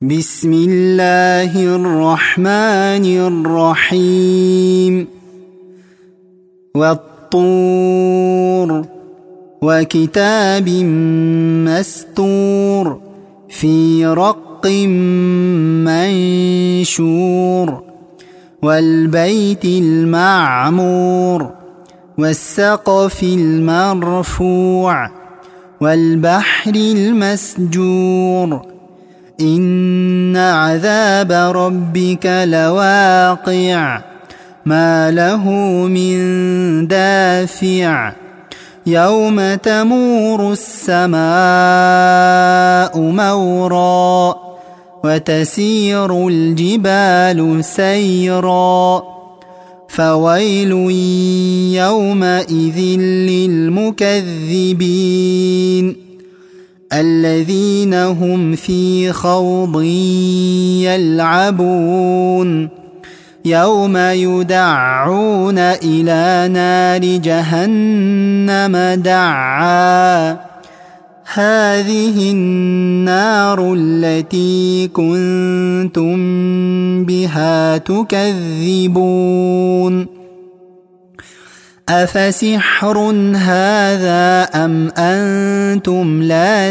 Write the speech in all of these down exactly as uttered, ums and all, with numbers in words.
بسم الله الرحمن الرحيم والطور وكتاب مستور في رق منشور والبيت المعمور والسقف المرفوع والبحر المسجور إن عذاب ربك لواقع ما له من دافع يوم تمور السماء مورا وتسير الجبال سيرا فويل يومئذ للمكذبين الذين هم في خوض يلعبون يوم يدعون إلى نار جهنم دعا هذه النار التي كنتم بها تكذبون أفسحر هذا أم أنتم لا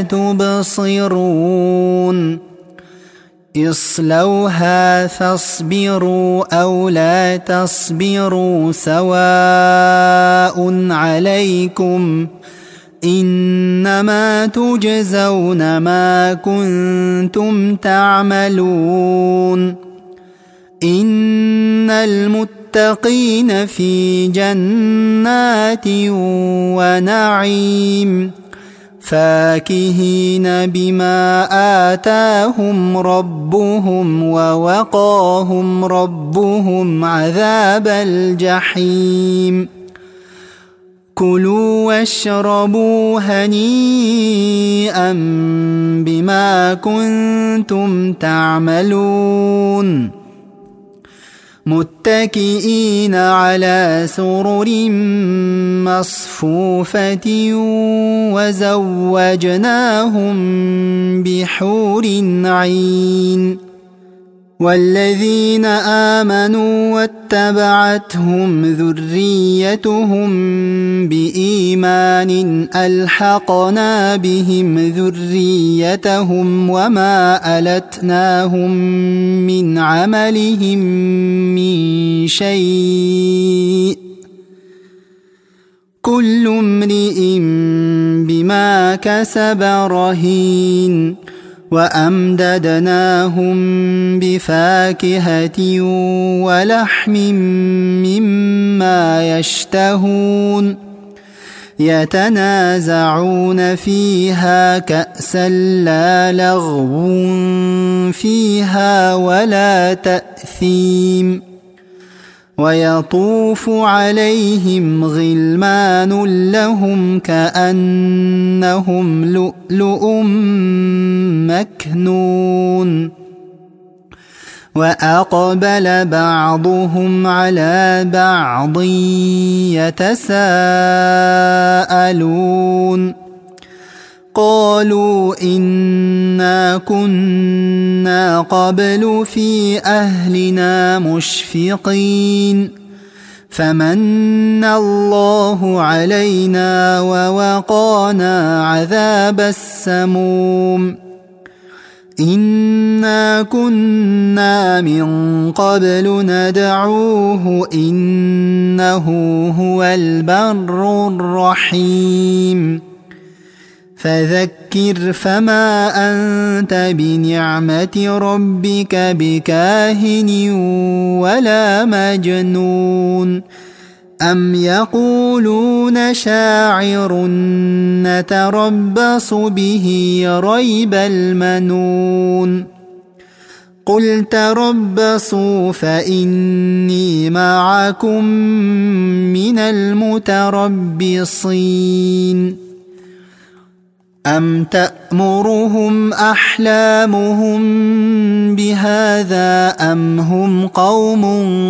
تبصرون اصلوها فاصبروا أو لا تصبروا سواء عليكم إنما تجزون ما كنتم تعملون إن المتقين في جنات ونعيم فاكهين بما آتاهم ربهم ووقاهم ربهم عذاب الجحيم كلوا واشربوا هنيئا بما كنتم تعملون متكئين على سرر مصفوفة وزوجناهم بحور عين والذين آمنوا واتبعتهم ذريتهم بإيمان ألحقنا بهم ذريتهم وما ألتناهم من عملهم من شيء كل امرئ بما كسب رهين وأمددناهم بفاكهة ولحم مما يشتهون يتنازعون فيها كأسا لا لغو فيها ولا تأثيم ويطوف عليهم غلمان لهم كأنهم لؤلؤ مكنون وأقبل بعضهم على بعض يتساءلون قالوا إنا كنا قبل في أهلنا مشفقين فمن الله علينا ووقانا عذاب السموم إنا كنا من قبل ندعوه إنه هو البر الرحيم فذكر فما أنت بنعمة ربك بكاهن ولا مجنون أم يقولون شاعر نتربص به ريب المنون قل تربصوا فإني معكم من المتربصين أم تأمرهم أحلامهم بهذا أم هم قوم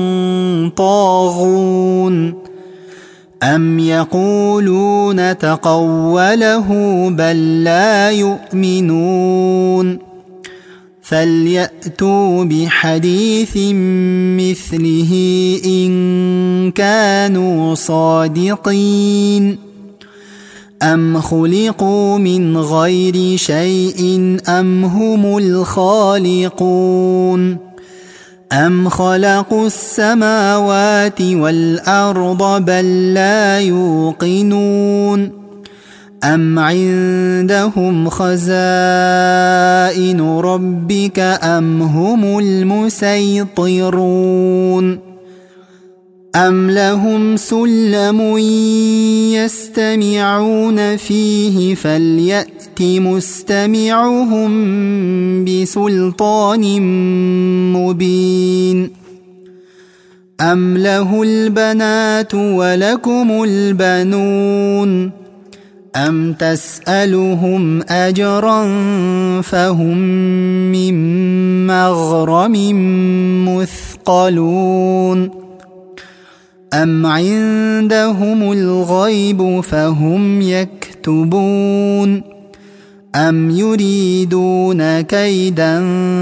طاغون أم يقولون تقوله بل لا يؤمنون فليأتوا بحديث مثله إن كانوا صادقين أم خلقوا من غير شيء أم هم الخالقون أم خلقوا السماوات والأرض بل لا يوقنون أم عندهم خزائن ربك أم هم المسيطرون أم لهم سلم يستمعون فيه فليأت مستمعهم بسلطان مبين أم له البنات ولكم البنون أم تسألهم أجرا فهم من مغرم مثقلون أم عندهم الغيب فهم يكتبون أم يريدون كيدا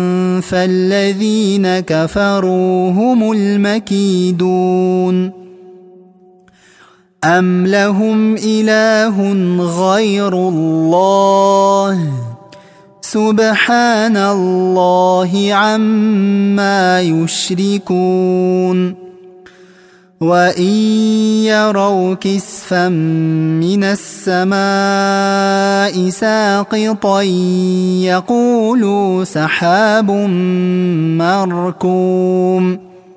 فالذين كفروا هم المكيدون أم لهم إله غير الله سبحان الله عما يشركون وإن يروا كسفا من السماء ساقطا يقولوا سحاب مركوم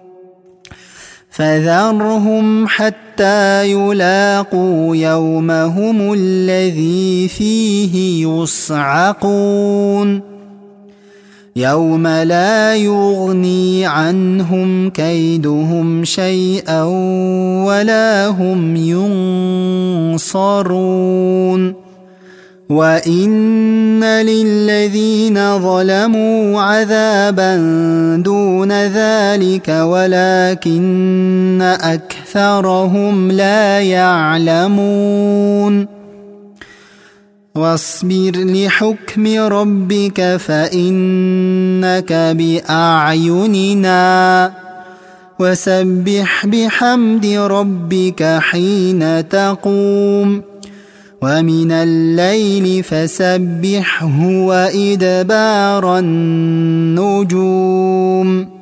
فذرهم حتى يلاقوا يومهم الذي فيه يصعقون يوم لا يغني عنهم كيدهم شيئا ولا هم ينصرون وإن للذين ظلموا عذابا دون ذلك ولكن أكثرهم لا يعلمون واصبر لحكم ربك فإنك بأعيننا وسبح بحمد ربك حين تقوم ومن الليل فسبحه وإدبار النجوم